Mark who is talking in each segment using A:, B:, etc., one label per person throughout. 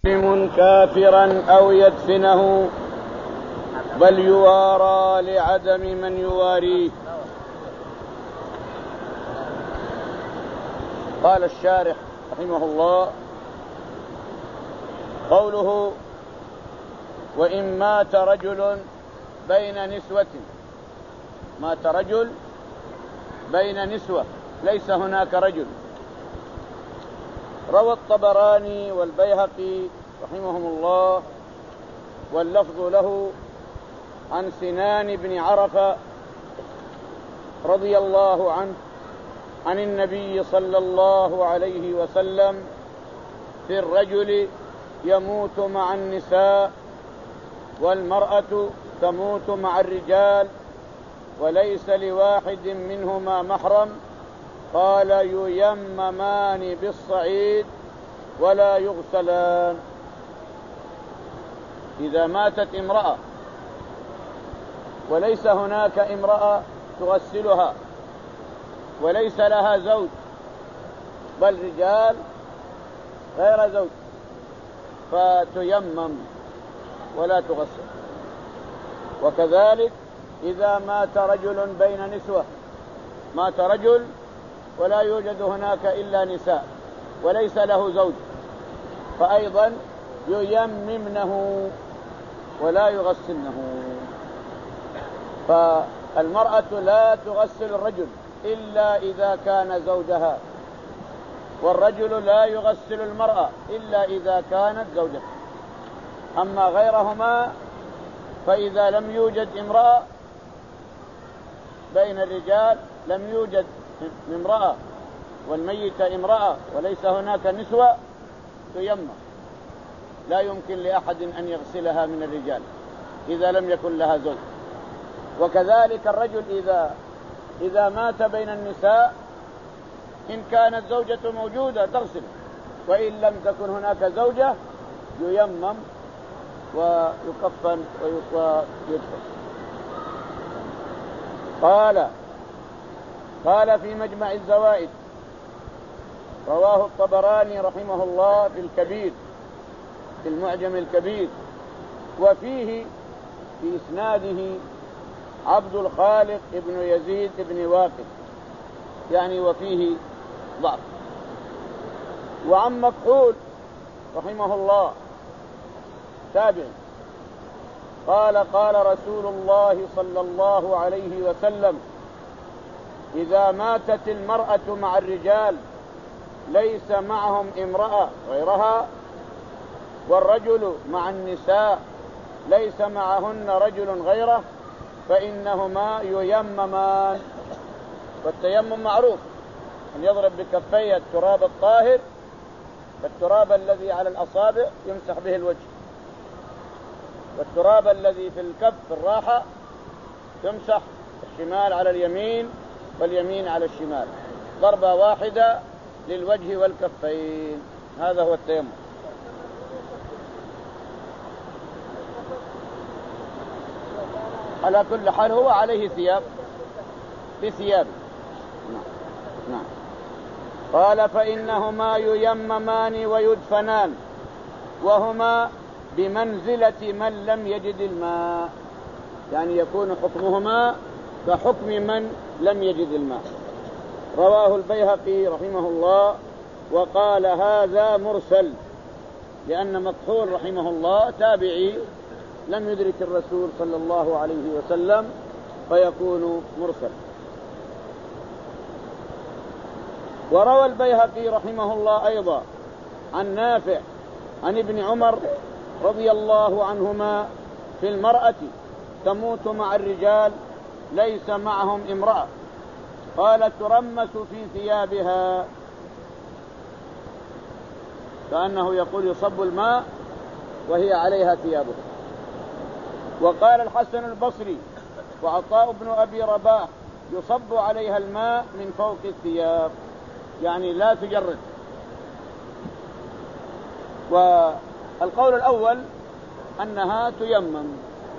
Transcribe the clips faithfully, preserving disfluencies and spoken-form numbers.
A: مسلم كافرا أو يدفنه بل يوارى لعدم من يواريه. قال الشارح رحمه الله: قوله وإن مات رجل بين نسوة، مات رجل بين نسوة ليس هناك رجل. روى الطبراني والبيهقي رحمهم الله واللفظ له عن سنان بن عرفة رضي الله عنه عن النبي صلى الله عليه وسلم في الرجل يموت مع النساء والمرأة تموت مع الرجال وليس لواحد منهما محرم، قال: ييممان بالصعيد ولا يغسلان. إذا ماتت امرأة وليس هناك امرأة تغسلها وليس لها زوج بل رجال غير زوج، فتيمم ولا تغسل. وكذلك إذا مات رجل بين نسوة، مات رجل ولا يوجد هناك إلا نساء وليس له زوج، فأيضا ييممنه ولا يغسلنه. فالمرأة لا تغسل الرجل إلا إذا كان زوجها، والرجل لا يغسل المرأة إلا إذا كانت زوجته. أما غيرهما فإذا لم يوجد امرأة بين الرجال، لم يوجد امرأة والميت امرأة وليس هناك نسوة، تيمم. لا يمكن لأحد أن يغسلها من الرجال إذا لم يكن لها زوج. وكذلك الرجل إذا إذا مات بين النساء، إن كانت زوجة موجودة تغسل، وإن لم تكن هناك زوجة ييمم ويكفن ويدفن. قال قال في مجمع الزوائد، رواه الطبراني رحمه الله في الكبير، في المعجم الكبير، وفيه في إسناده عبد الخالق ابن يزيد ابن واقد، يعني وفيه ضعف. وعن مكحول رحمه الله تابع قال: قال رسول الله صلى الله عليه وسلم: إذا ماتت المرأة مع الرجال ليس معهم امرأة غيرها، والرجل مع النساء ليس معهن رجل غيره، فإنهما ييممان. والتيمم معروف أن يضرب بكفيه التراب الطاهر، فالتراب الذي على الأصابع يمسح به الوجه، والتراب الذي في الكف في الراحة تمسح الشمال على اليمين واليمين على الشمال، ضربة واحدة للوجه والكفين. هذا هو التيمم. على كل حال هو عليه ثياب بثياب. نعم. قال: فإنهما ييممان ويدفنان، وهما بمنزلة من لم يجد الماء، يعني يكون حكمهما كحكم من لم يجد الماء. رواه البيهقي رحمه الله وقال: هذا مرسل، لأن مكحول رحمه الله تابعي لم يدرك الرسول صلى الله عليه وسلم، فيكون مرسل. وروى البيهقي رحمه الله أيضا عن نافع عن ابن عمر رضي الله عنهما في المرأة تموت مع الرجال ليس معهم امرأة، قال: ترمس في ثيابها، كأنه يقول يصب الماء وهي عليها ثيابه. وقال الحسن البصري وعطاء بن أبي رباح: يصب عليها الماء من فوق الثياب، يعني لا تجرد. والقول الأول أنها تيمم.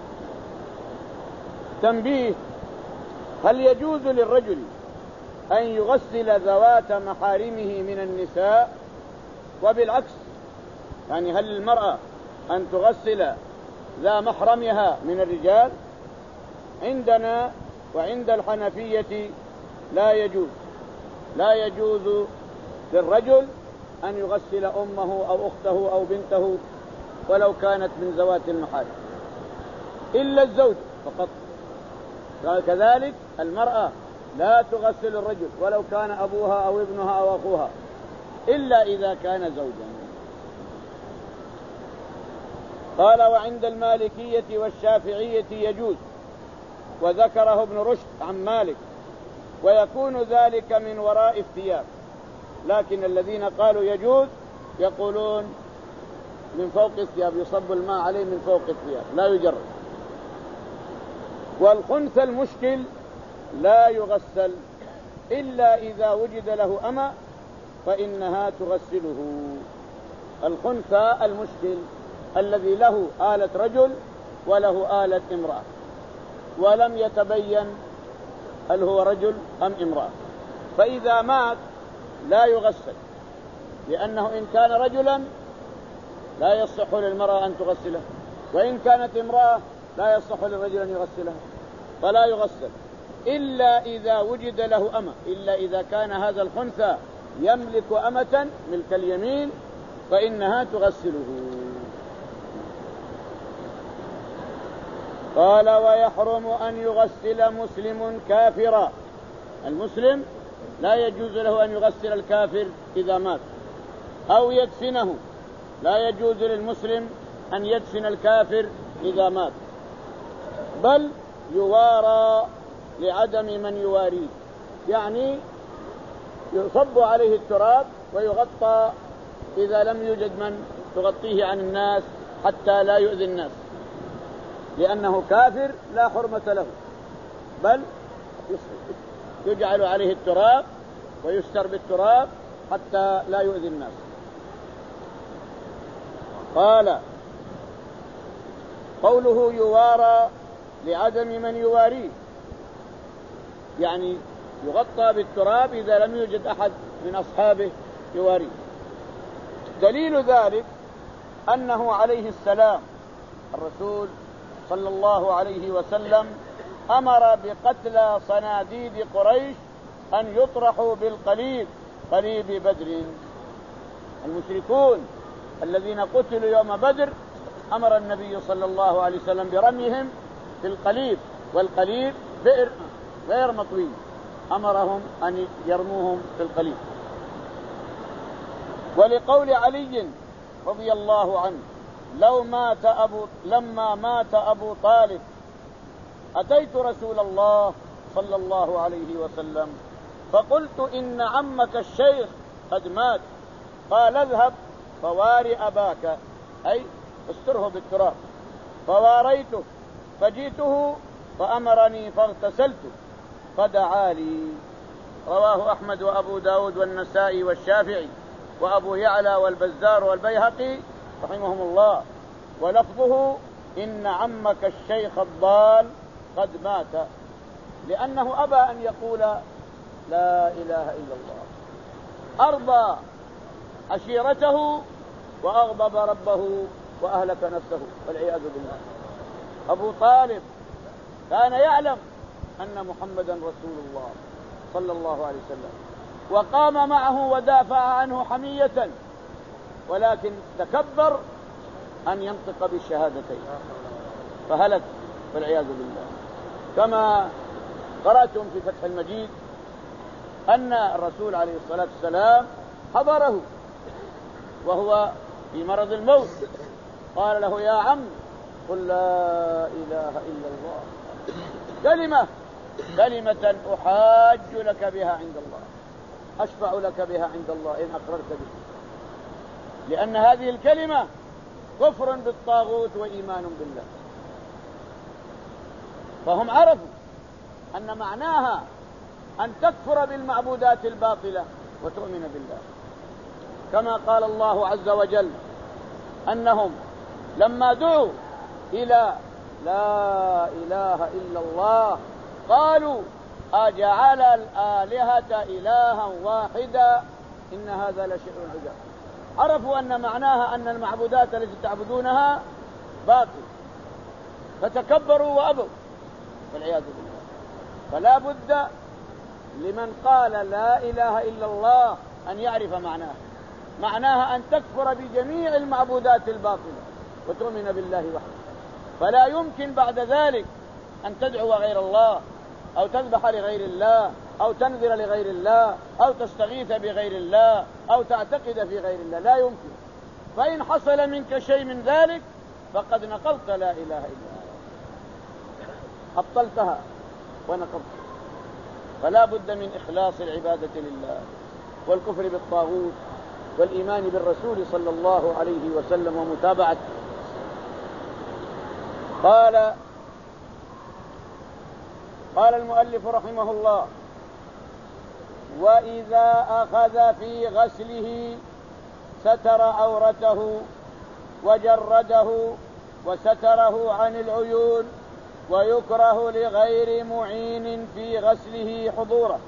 A: تنبيه: هل يجوز للرجل أن يغسل ذوات محارمه من النساء؟ وبالعكس، يعني هل المرأة أن تغسل ذا محرمها من الرجال؟ عندنا وعند الحنفية لا يجوز لا يجوز للرجل أن يغسل أمه أو أخته أو بنته ولو كانت من ذوات المحارم إلا الزوج فقط. كذلك المرأة لا تغسل الرجل ولو كان أبوها أو ابنها أو أخوها إلا إذا كان زوجا. قال وعند المالكية والشافعية يجوز، وذكره ابن رشد عن مالك، ويكون ذلك من وراء الثياب، لكن الذين قالوا يجوز يقولون من فوق الثياب، يصب الماء عليه من فوق الثياب لا يجرد. والخنث المشكل لا يغسل إلا إذا وجد له أمة فإنها تغسله. الخنثى المشكل الذي له آلة رجل وله آلة امرأة ولم يتبين هل هو رجل أم امرأة، فإذا مات لا يغسل، لأنه إن كان رجلا لا يصح للمرأة أن تغسله، وإن كانت امرأة لا يصح للرجل أن يغسلها، فلا يغسل إلا إذا وجد له أمة، إلا إذا كان هذا الخنثى يملك أمة ملك اليمين فإنها تغسله. قال ويحرم أن يغسل مسلم كافرا. المسلم لا يجوز له أن يغسل الكافر إذا مات أو يدفنه، لا يجوز للمسلم أن يدفن الكافر إذا مات، بل يوارى لعدم من يواريه، يعني يصب عليه التراب ويغطى إذا لم يوجد من تغطيه عن الناس حتى لا يؤذي الناس، لأنه كافر لا حرمة له، بل يجعل عليه التراب ويستر بالتراب حتى لا يؤذي الناس. قال قوله يوارى لعدم من يواريه، يعني يغطى بالتراب إذا لم يوجد أحد من أصحابه يواريه. دليل ذلك أنه عليه السلام الرسول صلى الله عليه وسلم أمر بقتل صناديد قريش أن يطرحوا بالقليب، قليب بدر. المشركون الذين قتلوا يوم بدر أمر النبي صلى الله عليه وسلم برميهم في القليب، والقليب بئر غير مطوي، أمرهم أن يرموهم في القليب. ولقول علي رضي الله عنه لو مات أبو لما مات أبو طالب أتيت رسول الله صلى الله عليه وسلم فقلت إن عمك الشيخ قد مات، قال اذهب فواري أباك، أي استره بالتراب، فواريته فجئته فأمرني فاغتسلت فدعا لي. رواه أحمد وأبو داود والنسائي والشافعي وأبو يعلى والبزار والبيهقي رحمهم الله، ولفظه إن عمك الشيخ الضال قد مات، لأنه أبى أن يقول لا إله إلا الله، أرضى عشيرته وأغضب ربه وأهلك نفسه والعياذ بالله. أبو طالب كان يعلم أن محمدا رسول الله صلى الله عليه وسلم، وقام معه ودافع عنه حمية، ولكن تكبر أن ينطق بالشهادتين فهلك والعياذ بالله. كما قرأتم في فتح المجيد أن الرسول عليه الصلاة والسلام حضره وهو في مرض الموت، قال له يا عم قل لا إله إلا الله، كلمة كلمة أحاج لك بها عند الله، أشفع لك بها عند الله إن أقررت به، لأن هذه الكلمة كفر بالطاغوت وإيمان بالله. فهم عرفوا أن معناها أن تكفر بالمعبودات الباطلة وتؤمن بالله، كما قال الله عز وجل أنهم لما دعوا إلى لا إله إلا الله قالوا أجعل الآلهة إلها واحدا إن هذا لشيء عجاب. عرفوا أن معناها أن المعبودات التي تعبدونها باطل، فتكبروا وأبوا والعياذ بالله. فلا بد لمن قال لا إله إلا الله أن يعرف معناها. معناها أن تكفر بجميع المعبودات الباطلة وتؤمن بالله وحده. فلا يمكن بعد ذلك أن تدعو غير الله أو تذبح لغير الله أو تنذر لغير الله أو تستغيث بغير الله أو تعتقد في غير الله، لا يمكن. فإن حصل منك شيء من ذلك فقد نقضت لا إله إلا الله، أبطلتها ونقضتها. فلا بد من إخلاص العبادة لله والكفر بالطاغوت والإيمان بالرسول صلى الله عليه وسلم ومتابعته. قال قال المؤلف رحمه الله: وإذا أخذ في غسله ستر عورته وجرده وستره عن العيون، ويكره لغير معين في غسله حضوره.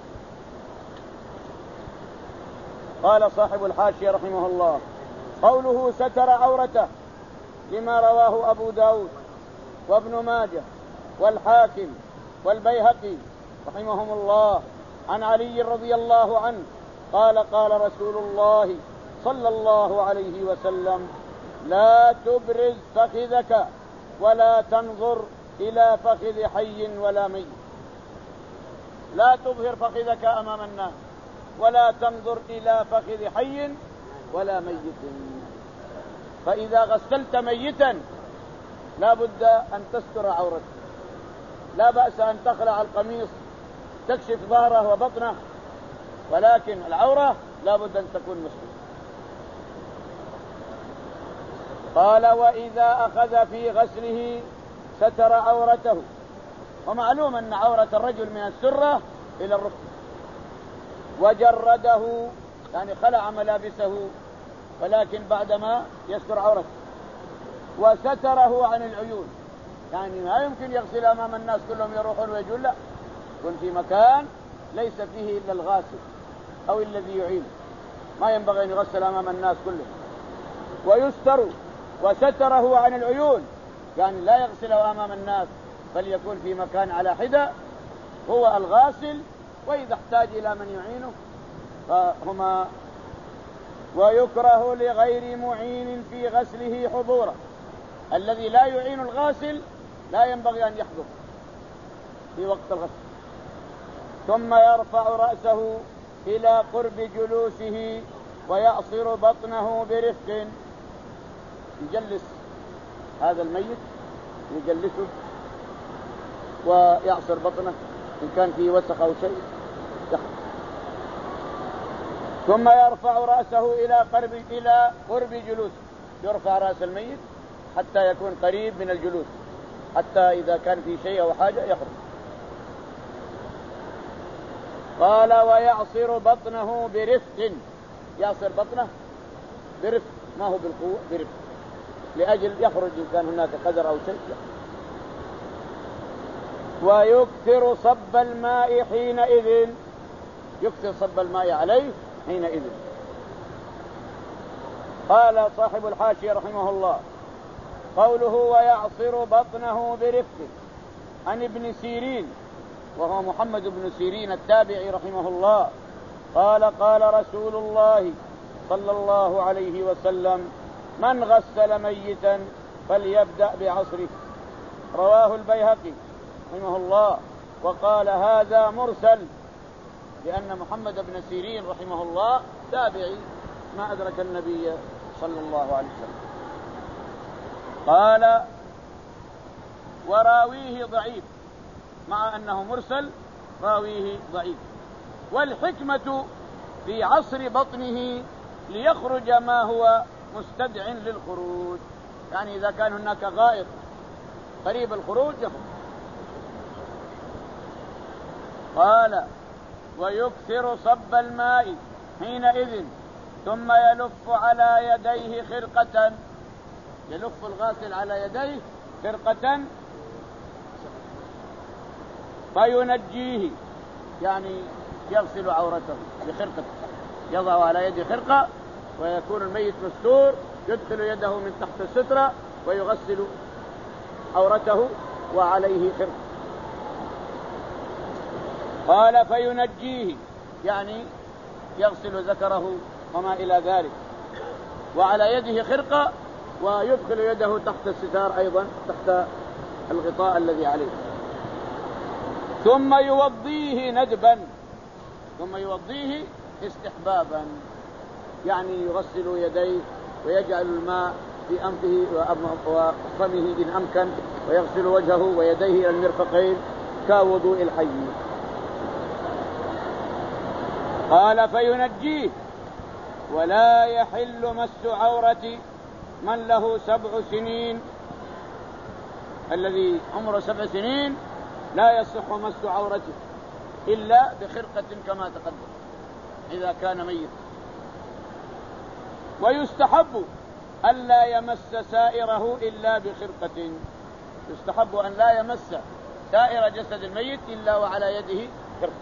A: قال صاحب الحاشية رحمه الله: قوله ستر عورته لما رواه أبو داود وابن ماجه والحاكم والبيهقي رحمهم الله عن علي رضي الله عنه قال: قال رسول الله صلى الله عليه وسلم: لا تبرز فخذك ولا تنظر إلى فخذ حي ولا ميت. لا تظهر فخذك أمام الناس ولا تنظر إلى فخذ حي ولا ميت. فإذا غسلت ميتا لا بد أن تستر عورته، لا بأس أن تخلع القميص تكشف ظهره وبطنه، ولكن العورة لا بد أن تكون مستورة. قال: وإذا أخذ في غسله ستر عورته. ومعلوم أن عورة الرجل من السرة إلى الركبة. وجرده يعني خلع ملابسه ولكن بعدما يستر عورته. وستره عن العيون يعني ما يمكن يغسل أمام الناس كلهم يروحون ويجون، لا، يكون في مكان ليس فيه إلا الغاسل أو الذي يعين، ما ينبغي أن يغسل أمام الناس كلهم. ويستر وستره عن العيون يعني لا يغسله أمام الناس بل يكون في مكان على حدة هو الغاسل، وإذا احتاج إلى من يعينه فهما. ويكره لغير معين في غسله حضوره. الذي لا يعين الغاسل لا ينبغي أن يحضر في وقت الغسل. ثم يرفع رأسه إلى قرب جلوسه ويعصر بطنه برفق. يجلس هذا الميت يجلسه ويعصر بطنه إن كان فيه وسخ أو شيء يخرج. ثم يرفع رأسه إلى قرب إلى قرب جلوسه. يرفع رأس الميت حتى يكون قريب من الجلوس، حتى إذا كان في شيء أو حاجة يخرج. قال: ويعصر بطنه برفق. يعصر بطنه برفق، ما هو بالقوة، برفق، لأجل يخرج إن كان هناك قدر أو شيء. ويكثر صب الماء حينئذ. يكثر صب الماء عليه حينئذ. قال صاحب الحاشية رحمه الله: قوله ويعصر بطنه برفق عن ابن سيرين وهو محمد بن سيرين التابعي رحمه الله قال: قال رسول الله صلى الله عليه وسلم: من غسل ميتا فليبدأ بعصره. رواه البيهقي رحمه الله وقال: هذا مرسل، لأن محمد بن سيرين رحمه الله تابعي ما أدرك النبي صلى الله عليه وسلم. قال: وراويه ضعيف، مع أنه مرسل راويه ضعيف. والحكمة في عصر بطنه ليخرج ما هو مستدع للخروج، يعني إذا كان هناك غائط قريب الخروج يخرج. قال: ويكثر صب الماء حينئذ ثم يلف على يديه خرقة. يلف الغاسل على يديه خرقة فينجيه، يعني يغسل عورته بخرقة، يضع على يده خرقة ويكون الميت مستور يدخل يده من تحت السترة ويغسل عورته وعليه خرقة. قال فينجيه يعني يغسل ذكره وما إلى ذلك، وعلى يده خرقة، ويدخل يده تحت الستار أيضا تحت الغطاء الذي عليه. ثم يوضيه ندبا، ثم يوضيه استحبابا، يعني يغسل يديه ويجعل الماء في أنفه وفمه إن أمكن، ويغسل وجهه ويديه إلى المرفقين كوضوء الحي. قال فينجيه ولا يحل مس عورة من له سبع سنين، الذي عمره سبع سنين لا يصح مس عورته إلا بخرقة كما تقدم إذا كان ميت. ويستحب ألا يمس سائره إلا بخرقة، يستحب أن لا يمس سائر جسد الميت إلا وعلى يده خرقة.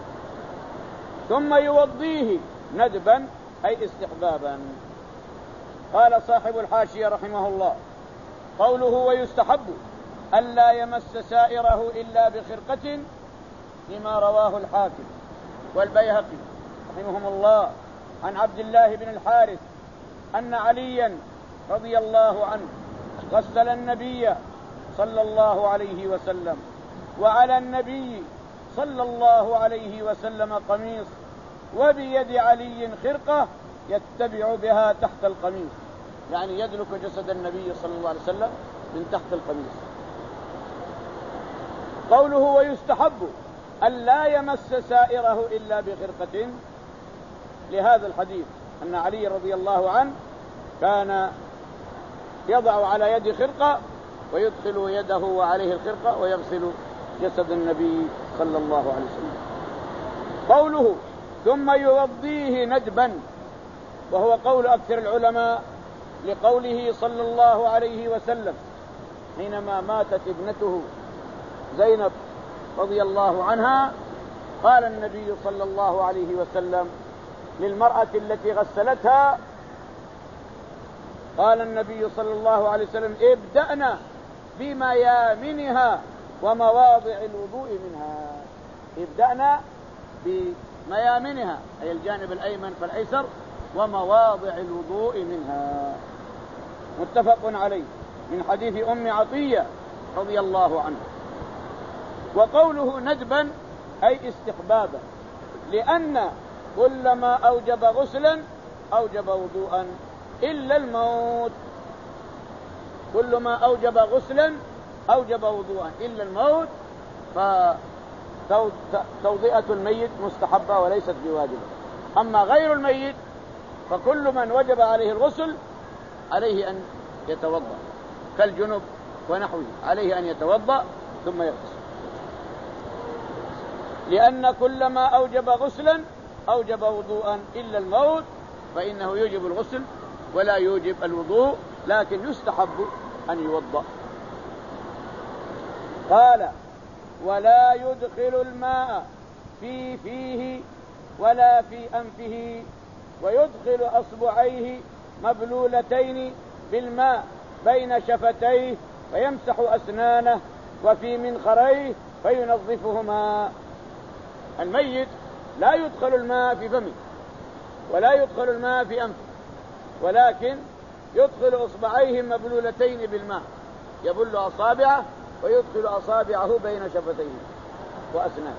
A: ثم يوضيه ندبا أي استحبابا. قال صاحب الحاشية رحمه الله قوله ويستحب ألا يمس سائره إلا بخرقة لما رواه الحاكم والبيهقي رحمهم الله عن عبد الله بن الحارث أن عليا رضي الله عنه غسل النبي صلى الله عليه وسلم، وعلى النبي صلى الله عليه وسلم قميص، وبيد علي خرقة يتبع بها تحت القميص، يعني يدلك جسد النبي صلى الله عليه وسلم من تحت القميص. قوله ويستحب ألا يمس سائره إلا بخرقة لهذا الحديث أن علي رضي الله عنه كان يضع على يد خرقة ويدخل يده وعليه الخرقة ويغسل جسد النبي صلى الله عليه وسلم. قوله ثم يوضيه ندبا، وهو قول أكثر العلماء لقوله صلى الله عليه وسلم حينما ماتت ابنته زينب رضي الله عنها، قال النبي صلى الله عليه وسلم للمرأة التي غسلتها، قال النبي صلى الله عليه وسلم ابدأنا بميامنها ومواضع الوضوء منها، ابدأنا بميامنها أي الجانب الأيمن فالأيسر ومواضع الوضوء منها. متفق عليه من حديث أم عطية رضي الله عنها. وقوله ندبا أي استحبابا، لأن كل ما أوجب غسلا أوجب وضوءا إلا الموت، كل ما أوجب غسلا أوجب وضوءا إلا الموت، فتوضئة الميت مستحبة وليست بواجبة. أما غير الميت فكل من وجب عليه الغسل عليه أن يتوضأ كالجنب ونحوه، عليه أن يتوضأ ثم يغتسل، لأن كل ما أوجب غسلا أوجب وضوءا إلا الموت، فإنه يوجب الغسل ولا يوجب الوضوء، لكن يستحب أن يوضأ. قال ولا يدخل الماء في فيه ولا في أنفه، ويدخل أصبعيه مبلولتين بالماء بين شفتيه ويمسح أسنانه وفي منخريه فينظفهما. الميت لا يدخل الماء في فمه ولا يدخل الماء في أنفه، ولكن يدخل أصبعيه مبلولتين بالماء، يبل أصابعه ويدخل أصابعه بين شفتيه وأسنانه،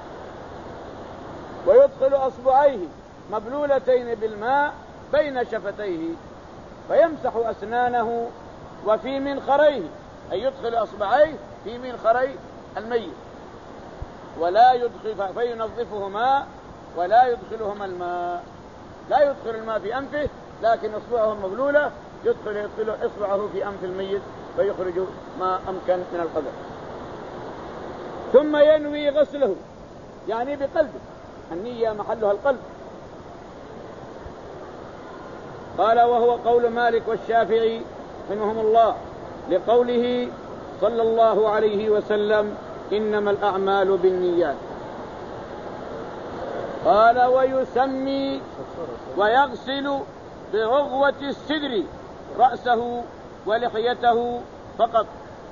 A: ويدخل أصبعيه مبلولتين بالماء بين شفتيه فيمسح أسنانه وفي منخريه، أي يدخل أصبعيه في منخري الميت ولا يدخل فينظفهما ولا يدخلهما الماء، لا يدخل الماء في أنفه، لكن أصبعه مبلولة يدخل يدخل إصبعه في أنف الميت فيخرج ما أمكن من القدر. ثم ينوي غسله، يعني بقلبه، النية محلها القلب. قال وهو قول مالك والشافعي منهم الله لقوله صلى الله عليه وسلم إنما الأعمال بالنيات. قال ويسمي ويغسل برغوة السدر رأسه ولحيته فقط،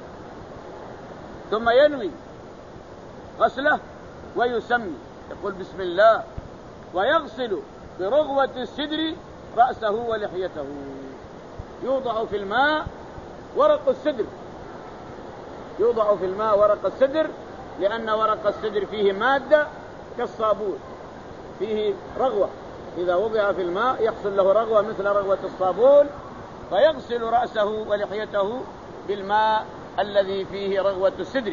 A: ثم ينوي غسله ويسمي، يقول بسم الله، ويغسل برغوة السدر رأسه ولحيته. يوضع في الماء ورق السدر، يوضع في الماء ورق السدر، لأن ورق السدر فيه مادة كالصابون، فيه رغوة، إذا وضع في الماء يحصل له رغوة مثل رغوة الصابون، فيغسل رأسه ولحيته بالماء الذي فيه رغوة السدر.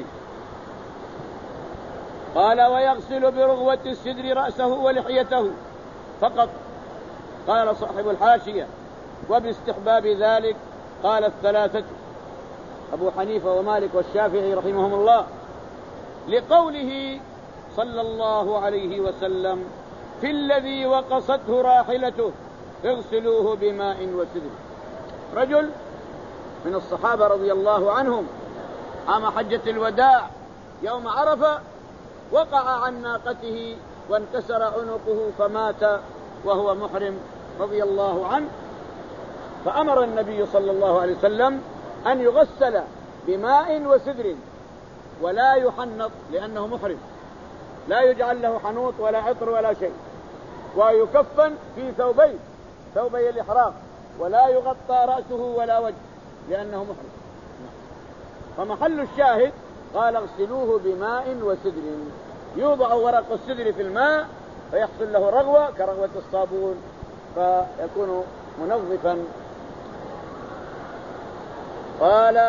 A: قال ويغسل برغوة السدر رأسه ولحيته فقط. قال صاحب الحاشية وباستحباب ذلك قال الثلاثة، أبو حنيفة ومالك والشافعي رحمهم الله، لقوله صلى الله عليه وسلم في الذي وقصته راحلته اغسلوه بماء وسدر. رجل من الصحابة رضي الله عنهم عام حجة الوداع يوم عرفة وقع عن ناقته وانكسر عنقه فمات وهو محرم رضي الله عنه، فأمر النبي صلى الله عليه وسلم أن يغسل بماء وسدر ولا يحنط لأنه محرم، لا يجعل له حنوط ولا عطر ولا شيء، ويكفن في ثوبين، ثوبي الإحرام، ولا يغطى رأسه ولا وجه لأنه محرم. فمحل الشاهد قال اغسلوه بماء وسدر، يوضع ورق السدر في الماء فيحصل له رغوة كرغوة الصابون فيكون منظفا. قال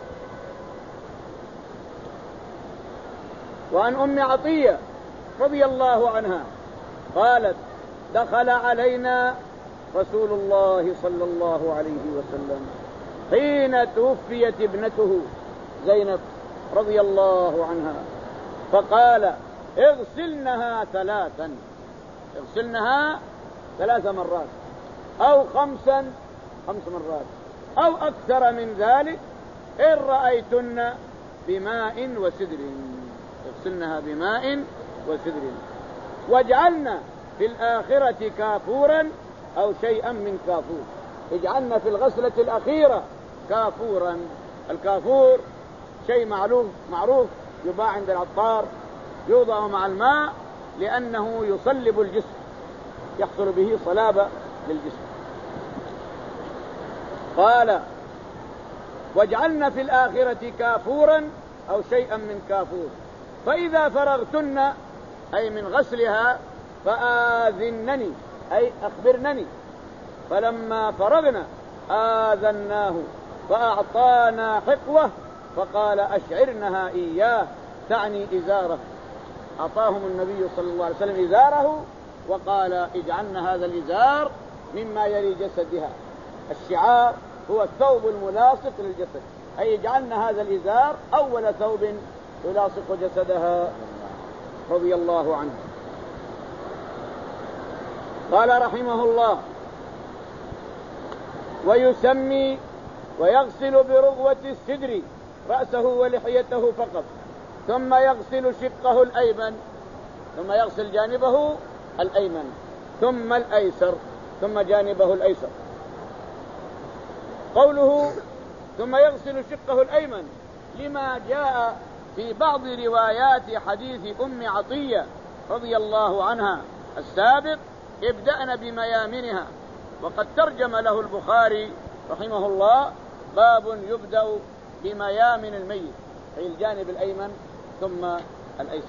A: وعن أم عطية رضي الله عنها قالت دخل علينا رسول الله صلى الله عليه وسلم حين توفيت ابنته زينب رضي الله عنها، فقال اغسلنها ثلاثا، اغسلنها ثلاث مرات أو خمسا خمس مرات أو أكثر من ذلك إن رأيتن بماء وسدر، اغسلنها بماء وسدر، واجعلنا في الآخرة كافورا أو شيئا من كافور، اجعلنا في الغسلة الأخيرة كافورا. الكافور شيء معروف معروف يباع عند العطار، يوضع مع الماء لأنه يصلب الجسم، يحصل به صلابة للجسم. قال واجعلنا في الآخرة كافورا أو شيئا من كافور، فإذا فرغتن أي من غسلها فآذنني أي أخبرنني، فلما فرغنا آذناه فأعطانا حقوة فقال أشعرنها إياه، تعني إزاره، أعطاهم النبي صلى الله عليه وسلم إزاره وقال اجعلنا هذا الإزار مما يلي جسدها. الشعار هو الثوب الملاصق للجسد، أي اجعلنا هذا الإزار أول ثوب يلاصق جسدها رضي الله عنه. قال رحمه الله ويسمي ويغسل برغوة السدر رأسه ولحيته فقط، ثم يغسل شقه الأيمن، ثم يغسل جانبه الأيمن ثم الأيسر ثم جانبه الأيسر. قوله ثم يغسل شقه الأيمن لما جاء في بعض روايات حديث أم عطية رضي الله عنها السابق ابدأنا بميامنها، وقد ترجم له البخاري رحمه الله باب يبدأ بميامن الميت أي الجانب الأيمن ثم الأيسر،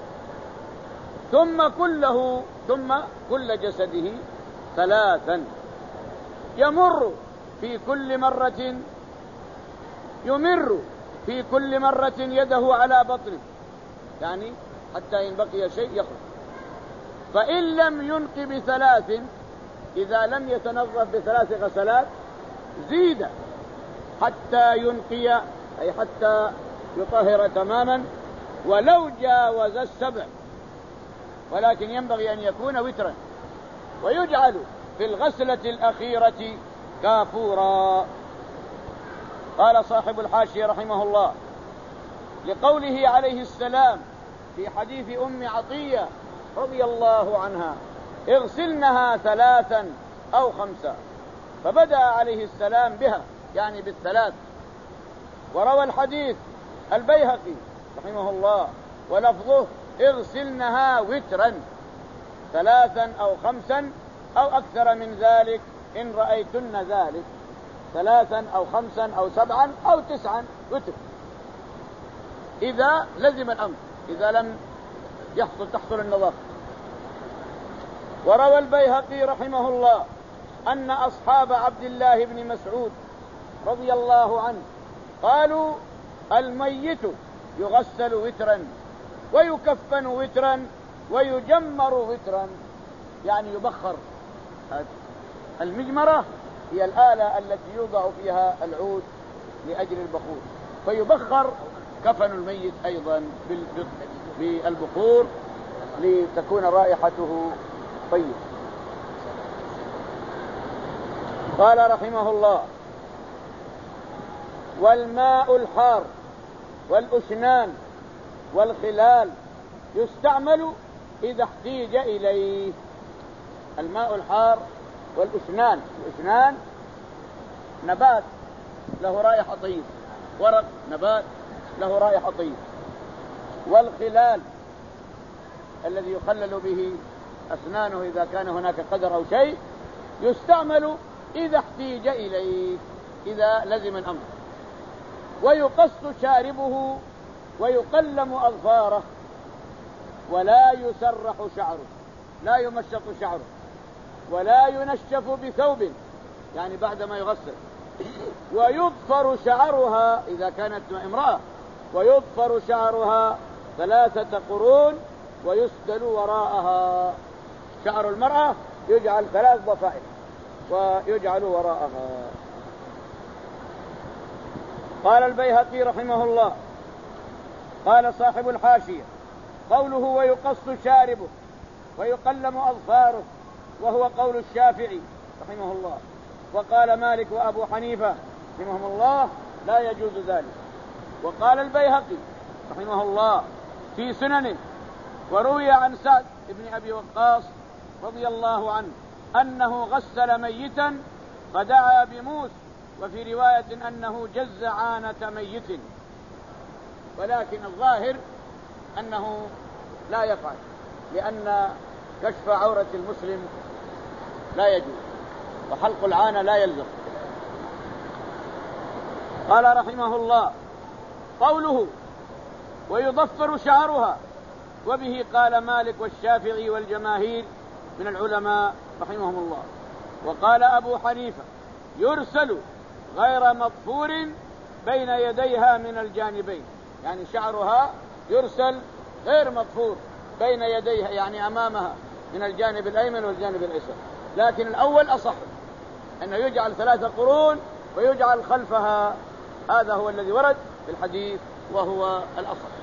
A: ثم كله ثم كل جسده ثلاثا، يمر في كل مرة يمر في كل مرة يده على بطنه، يعني حتى إن بقي شيء يخرج، فإن لم ينق بثلاث، إذا لم يتنظف بثلاث غسلات زيد حتى ينقي أي حتى يطهر تماما، ولو جاوز السبع، ولكن ينبغي أن يكون وترا، ويجعل في الغسلة الأخيرة كافورا. قال صاحب الحاشية رحمه الله لقوله عليه السلام في حديث أم عطية رضي الله عنها اغسلنها ثلاثا أو خمسا، فبدأ عليه السلام بها يعني بالثلاث. وروى الحديث البيهقي رحمه الله ولفظه اغسلنها وترا ثلاثا أو خمسا أو أكثر من ذلك إن رأيتن ذلك، ثلاثا أو خمسا أو سبعا أو تسعا وتر إذا لزم الأمر، إذا لم يحصل تحصل النظافة. وروى البيهقي رحمه الله أن أصحاب عبد الله بن مسعود رضي الله عنه قالوا الميت يغسل وترا ويكفن وترا ويجمر وترا، يعني يبخر. المجمرة هي الآلة التي يوضع فيها العود لأجل البخور، فيبخر كفن الميت أيضا بالبخور لتكون رائحته طيبة. قال رحمه الله والماء الحار والأشنان والخلال يستعمل إذا احتيج إليه. الماء الحار والأشنان، الأشنان نبات له رائحة طيبة، ورق نبات له رائحة طيبة. والخلال الذي يخلل به أسنانه إذا كان هناك قدر أو شيء يستعمل إذا احتيج إليه، إذا لزم الأمر. ويقص شاربه ويقلم أظفاره ولا يسرح شعره، لا يمشط شعره ولا ينشف بثوب يعني بعدما يغسل. ويضفر شعرها إذا كانت امرأة، ويضفر شعرها ثلاثة قرون ويسدل وراءها. شعر المرأة يجعل ثلاث ضفائر ويجعل وراءها. قال البيهقي رحمه الله قال صاحب الحاشية قوله ويقص شاربه ويقلم أظفاره وهو قول الشافعي رحمه الله، وقال مالك وأبو حنيفة رحمهم الله لا يجوز ذلك. وقال البيهقي رحمه الله في سننه وروي عن سعد بن أبي وقاص رضي الله عنه أنه غسل ميتا فدعا بموس، وفي رواية أنه جز عانة ميت، ولكن الظاهر أنه لا يفعل، لأن كشف عورة المسلم لا يجوز وحلق العانة لا يلزم. قال رحمه الله قوله ويضفر شعرها وبه قال مالك والشافعي والجماهير من العلماء رحمهم الله. وقال أبو حنيفة يرسل غير مضفور بين يديها من الجانبين، يعني شعرها يرسل غير مضفور بين يديها يعني أمامها من الجانب الأيمن والجانب الأيسر، لكن الأول أصح أنه يجعل ثلاثة قرون ويجعل خلفها، هذا هو الذي ورد في الحديث وهو الأصح.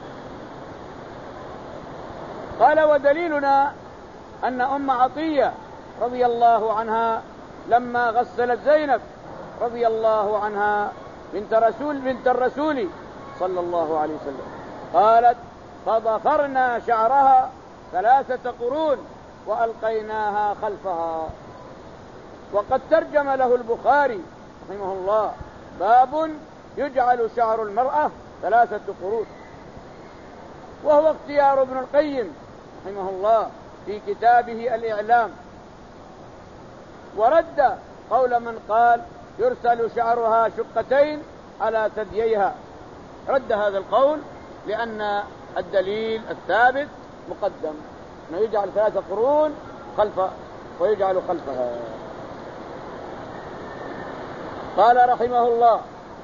A: قال ودليلنا أن أم عطية رضي الله عنها لما غسلت زينب رضي الله عنها بنت رسول بنت الرسول صلى الله عليه وسلم قالت فضفرنا شعرها ثلاثة قرون وألقيناها خلفها. وقد ترجم له البخاري رحمه الله باب يجعل شعر المرأة ثلاثة قرون، وهو اختيار ابن القيم رحمه الله في كتابه الإعلام، ورد قول من قال يرسل شعرها شقتين على ثدييها، رد هذا القول لأن الدليل الثابت مقدم أنه يجعل ثلاثة قرون خلف ويجعل خلفها. قال رحمه الله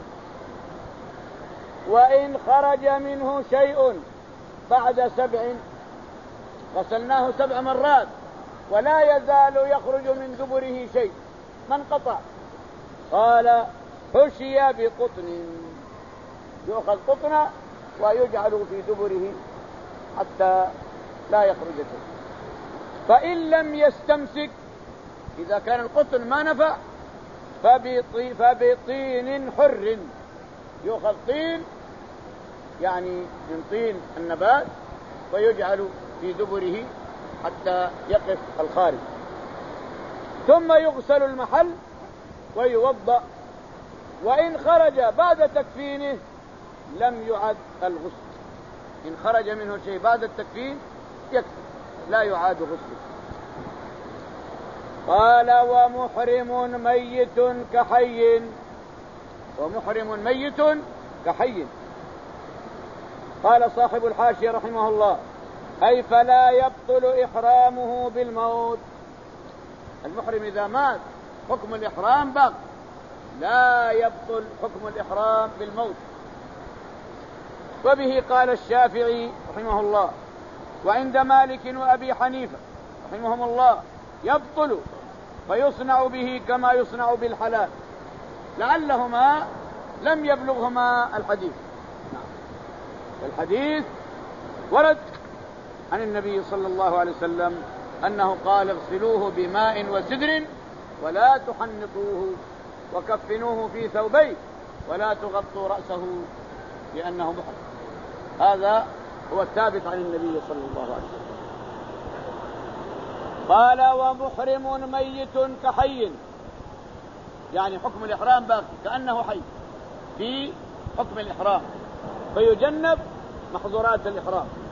A: وإن خرج منه شيء بعد سبع، غسلناه سبع مرات ولا يزال يخرج من دبره شيء، ما انقطع، قال حشي بقطن، يؤخذ قطنة ويجعل في دبره حتى لا يخرج شيء. فإن لم يستمسك، إذا كان القطن ما نفع، فبطي فبطين حر، يؤخذ طين يعني من طين النبات ويجعل في دبره حتى يقف الخارج، ثم يغسل المحل ويوضأ، وإن خرج بعد تكفينه لم يعد الغسل. إن خرج منه شيء بعد التكفين يكفي، لا يعاد غسله. قال ومحرم ميت كحي، ومحرم ميت كحي. قال صاحب الحاشية رحمه الله: أي فلا يبطل إحرامه بالموت. المحرم إذا مات حكم الإحرام باق، لا يبطل حكم الإحرام بالموت. وبه قال الشافعي رحمه الله، وعند مالك وأبي حنيفة رحمهم الله يبطل، فيصنع به كما يصنع بالحلال، لعلهما لم يبلغهما الحديث. الحديث ورد عن النبي صلى الله عليه وسلم أنه قال: اغسلوه بماء وسدر ولا تحنطوه، وكفنوه في ثوبين ولا تغطوا رأسه لأنه محرم. هذا هو الثابت عن النبي صلى الله عليه وسلم. قال ومحرم ميت كحي، يعني حكم الإحرام باقي كأنه حي في حكم الإحرام، فيجنب محظورات الإحرام.